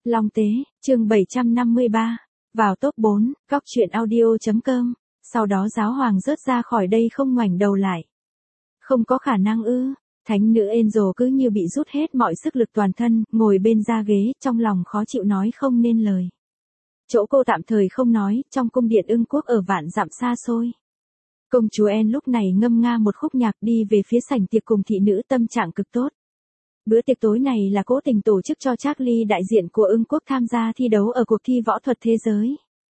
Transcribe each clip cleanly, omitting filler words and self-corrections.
Long Tế, chương 753. Vào top 4, góc truyện audio.com. Sau đó giáo hoàng rớt ra khỏi đây không ngoảnh đầu lại. Không có khả năng ư? Thánh nữ Angel cứ như bị rút hết mọi sức lực toàn thân, ngồi bên ra ghế, trong lòng khó chịu nói không nên lời. Chỗ cô tạm thời không nói, trong cung điện Ưng Quốc ở vạn dặm xa xôi. Công chúa Anne lúc này ngâm nga một khúc nhạc đi về phía sảnh tiệc cùng thị nữ tâm trạng cực tốt. Bữa tiệc tối này là cố tình tổ chức cho Charlie đại diện của Ưng Quốc tham gia thi đấu ở cuộc thi võ thuật thế giới.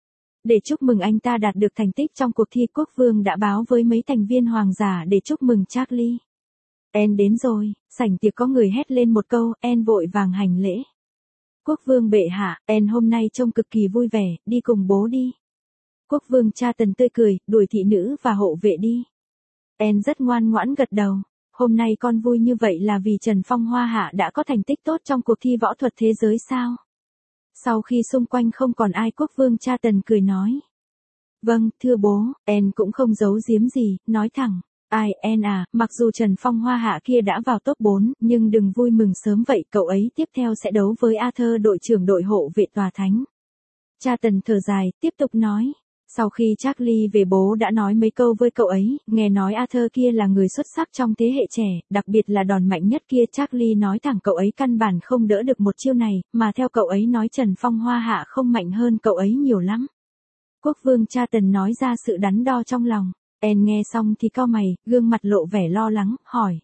Để chúc mừng anh ta đạt được thành tích trong cuộc thi, quốc vương đã báo với mấy thành viên hoàng giả để chúc mừng Charlie. Anne đến rồi, sảnh tiệc có người hét lên một câu, Anne vội vàng hành lễ. Quốc vương bệ hạ, Anne hôm nay trông cực kỳ vui vẻ, đi cùng bố đi. Quốc vương Charles tươi cười, đuổi thị nữ và hộ vệ đi. Anne rất ngoan ngoãn gật đầu. Hôm nay con vui như vậy là vì Trần Phong Hoa Hạ đã có thành tích tốt trong cuộc thi võ thuật thế giới sao? Sau khi xung quanh không còn ai, quốc vương Charles cười nói. Vâng, thưa bố, Anne cũng không giấu giếm gì, nói thẳng. Ai, Anne à, mặc dù Trần Phong Hoa Hạ kia đã vào top 4, nhưng đừng vui mừng sớm vậy, cậu ấy tiếp theo sẽ đấu với Arthur, đội trưởng đội hộ vệ tòa thánh. Charles thở dài, tiếp tục nói. Sau khi Charlie về, bố đã nói mấy câu với cậu ấy, nghe nói Arthur kia là người xuất sắc trong thế hệ trẻ, đặc biệt là đòn mạnh nhất kia. Charlie nói thẳng cậu ấy căn bản không đỡ được một chiêu này, mà theo cậu ấy nói Trần Phong Hoa Hạ không mạnh hơn cậu ấy nhiều lắm. Quốc vương Charles nói ra sự đắn đo trong lòng. Anne nghe xong thì cau mày, gương mặt lộ vẻ lo lắng, hỏi.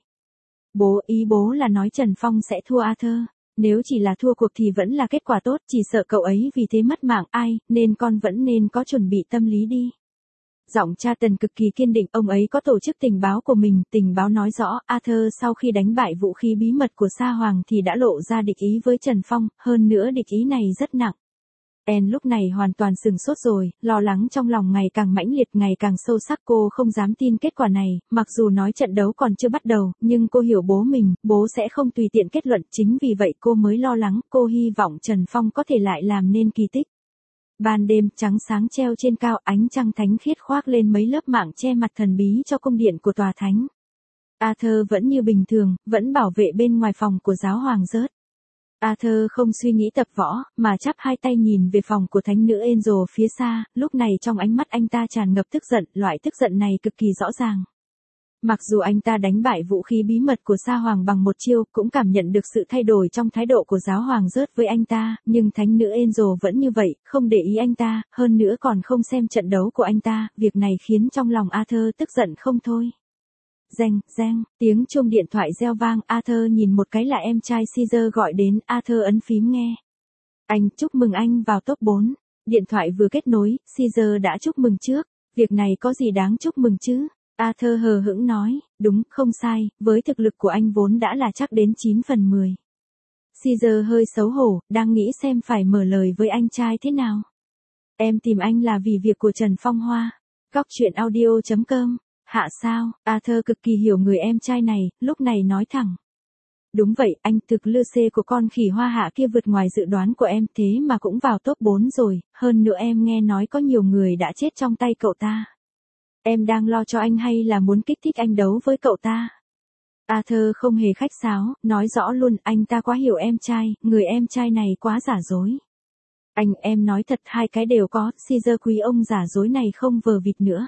Bố, ý bố là nói Trần Phong sẽ thua Arthur? Nếu chỉ là thua cuộc thì vẫn là kết quả tốt, chỉ sợ cậu ấy vì thế mất mạng, nên con vẫn nên có chuẩn bị tâm lý đi. Giọng Charles cực kỳ kiên định, ông ấy có tổ chức tình báo của mình, tình báo nói rõ, Arthur sau khi đánh bại vũ khí bí mật của Sa Hoàng thì đã lộ ra địch ý với Trần Phong, hơn nữa địch ý này rất nặng. Anne lúc này hoàn toàn sừng sốt rồi, lo lắng trong lòng ngày càng mãnh liệt, ngày càng sâu sắc. Cô không dám tin kết quả này, mặc dù nói trận đấu còn chưa bắt đầu, nhưng cô hiểu bố mình, bố sẽ không tùy tiện kết luận, chính vì vậy cô mới lo lắng, cô hy vọng Trần Phong có thể lại làm nên kỳ tích. Ban đêm, trắng sáng treo trên cao, ánh trăng thánh khiết khoác lên mấy lớp mảng che mặt thần bí cho cung điện của tòa thánh. Arthur vẫn như bình thường, vẫn bảo vệ bên ngoài phòng của giáo hoàng rớt. Arthur không suy nghĩ tập võ, mà chắp hai tay nhìn về phòng của thánh nữ Angel phía xa, lúc này trong ánh mắt anh ta tràn ngập tức giận, loại tức giận này cực kỳ rõ ràng. Mặc dù anh ta đánh bại vũ khí bí mật của Sa Hoàng bằng một chiêu, cũng cảm nhận được sự thay đổi trong thái độ của giáo hoàng rớt với anh ta, nhưng thánh nữ Angel vẫn như vậy, không để ý anh ta, hơn nữa còn không xem trận đấu của anh ta, việc này khiến trong lòng Arthur tức giận không thôi. Reng, reng, tiếng chuông điện thoại reo vang, Arthur nhìn một cái là em trai Caesar gọi đến, Arthur ấn phím nghe. Anh, chúc mừng anh vào top 4. Điện thoại vừa kết nối, Caesar đã chúc mừng trước, việc này có gì đáng chúc mừng chứ? Arthur hờ hững nói, đúng, không sai, với thực lực của anh vốn đã là chắc đến 9 phần 10. Caesar hơi xấu hổ, đang nghĩ xem phải mở lời với anh trai thế nào. Em tìm anh là vì việc của Trần Phong Hoa. Góc truyện audio.com. Hạ sao? Arthur cực kỳ hiểu người em trai này, lúc này nói thẳng. Đúng vậy, anh, thực lực của con khỉ Hoa Hạ kia vượt ngoài dự đoán của em, thế mà cũng vào top 4 rồi, hơn nữa em nghe nói có nhiều người đã chết trong tay cậu ta. Em đang lo cho anh hay là muốn kích thích anh đấu với cậu ta? Arthur không hề khách sáo, nói rõ luôn, anh ta quá hiểu em trai, người em trai này quá giả dối. Anh, em nói thật, hai cái đều có, Caesar quý ông giả dối này không vờ vịt nữa.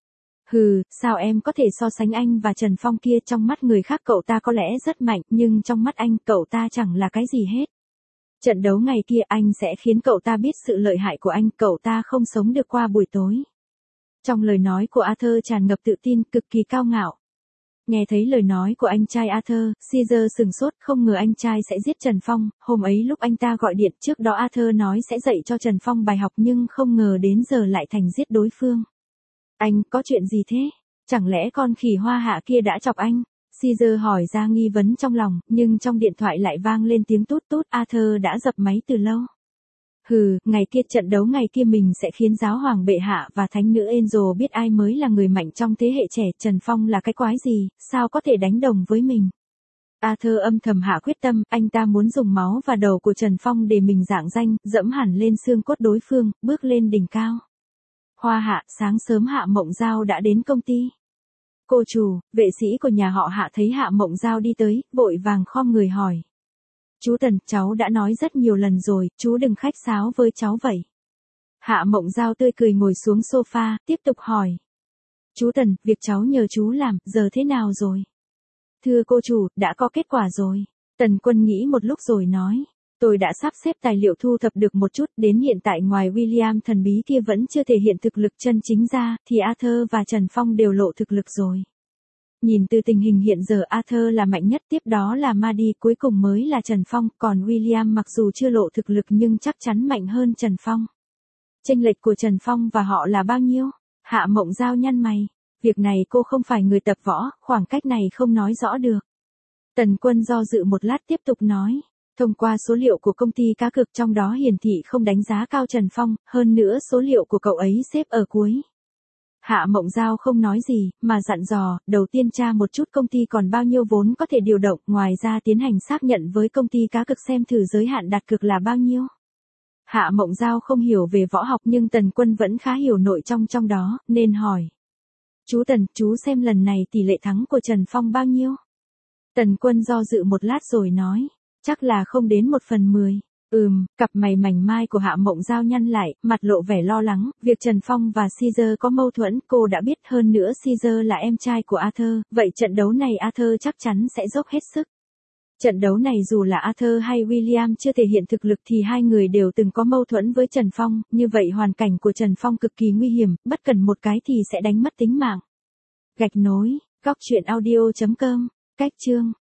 Hừ, sao em có thể so sánh anh và Trần Phong kia, trong mắt người khác cậu ta có lẽ rất mạnh, nhưng trong mắt anh, cậu ta chẳng là cái gì hết. Trận đấu ngày kia anh sẽ khiến cậu ta biết sự lợi hại của anh, cậu ta không sống được qua buổi tối. Trong lời nói của Arthur tràn ngập tự tin, cực kỳ cao ngạo. Nghe thấy lời nói của anh trai Arthur, Caesar sừng sốt, không ngờ anh trai sẽ giết Trần Phong. Hôm ấy lúc anh ta gọi điện, trước đó Arthur nói sẽ dạy cho Trần Phong bài học, nhưng không ngờ đến giờ lại thành giết đối phương. Anh, có chuyện gì thế? Chẳng lẽ con khỉ Hoa Hạ kia đã chọc anh? Caesar hỏi ra nghi vấn trong lòng, nhưng trong điện thoại lại vang lên tiếng tút tút, Arthur đã dập máy từ lâu. Hừ, ngày kia, trận đấu ngày kia mình sẽ khiến giáo hoàng bệ hạ và thánh nữ Angel biết ai mới là người mạnh trong thế hệ trẻ, Trần Phong là cái quái gì, sao có thể đánh đồng với mình. Arthur âm thầm hạ quyết tâm, anh ta muốn dùng máu và đầu của Trần Phong để mình rạng danh, dẫm hẳn lên xương cốt đối phương, bước lên đỉnh cao. Hoa Hạ, sáng sớm Hạ Mộng Giao đã đến công ty. Cô chủ, vệ sĩ của nhà họ Hạ thấy Hạ Mộng Giao đi tới, vội vàng khom người hỏi. Chú Tần, cháu đã nói rất nhiều lần rồi, chú đừng khách sáo với cháu vậy. Hạ Mộng Giao tươi cười ngồi xuống sofa, tiếp tục hỏi. Chú Tần, việc cháu nhờ chú làm, giờ thế nào rồi? Thưa cô chủ, đã có kết quả rồi. Tần Quân nghĩ một lúc rồi nói. Tôi đã sắp xếp tài liệu thu thập được một chút, đến hiện tại ngoài William thần bí kia vẫn chưa thể hiện thực lực chân chính ra, thì Arthur và Trần Phong đều lộ thực lực rồi. Nhìn từ tình hình hiện giờ Arthur là mạnh nhất, tiếp đó là Maddie, cuối cùng mới là Trần Phong, còn William mặc dù chưa lộ thực lực nhưng chắc chắn mạnh hơn Trần Phong. Chênh lệch của Trần Phong và họ là bao nhiêu? Hạ Mộng Giao nhăn mày. Việc này cô không phải người tập võ, khoảng cách này không nói rõ được. Tần Quân do dự một lát tiếp tục nói. Thông qua số liệu của công ty cá cược trong đó hiển thị không đánh giá cao Trần Phong, hơn nữa số liệu của cậu ấy xếp ở cuối. Hạ Mộng Giao không nói gì, mà dặn dò, đầu tiên tra một chút công ty còn bao nhiêu vốn có thể điều động, ngoài ra tiến hành xác nhận với công ty cá cược xem thử giới hạn đặt cược là bao nhiêu. Hạ Mộng Giao không hiểu về võ học nhưng Tần Quân vẫn khá hiểu nội trong đó, nên hỏi. Chú Tần, chú xem lần này tỷ lệ thắng của Trần Phong bao nhiêu? Tần Quân do dự một lát rồi nói. Chắc là không đến 1/10. Cặp mày mảnh mai của Hạ Mộng Giao nhăn lại, mặt lộ vẻ lo lắng, việc Trần Phong và Caesar có mâu thuẫn, cô đã biết, hơn nữa Caesar là em trai của Arthur, vậy trận đấu này Arthur chắc chắn sẽ dốc hết sức. Trận đấu này dù là Arthur hay William chưa thể hiện thực lực thì hai người đều từng có mâu thuẫn với Trần Phong, như vậy hoàn cảnh của Trần Phong cực kỳ nguy hiểm, bất cần một cái thì sẽ đánh mất tính mạng. Gạch nối, góc truyện audio.com, cách chương.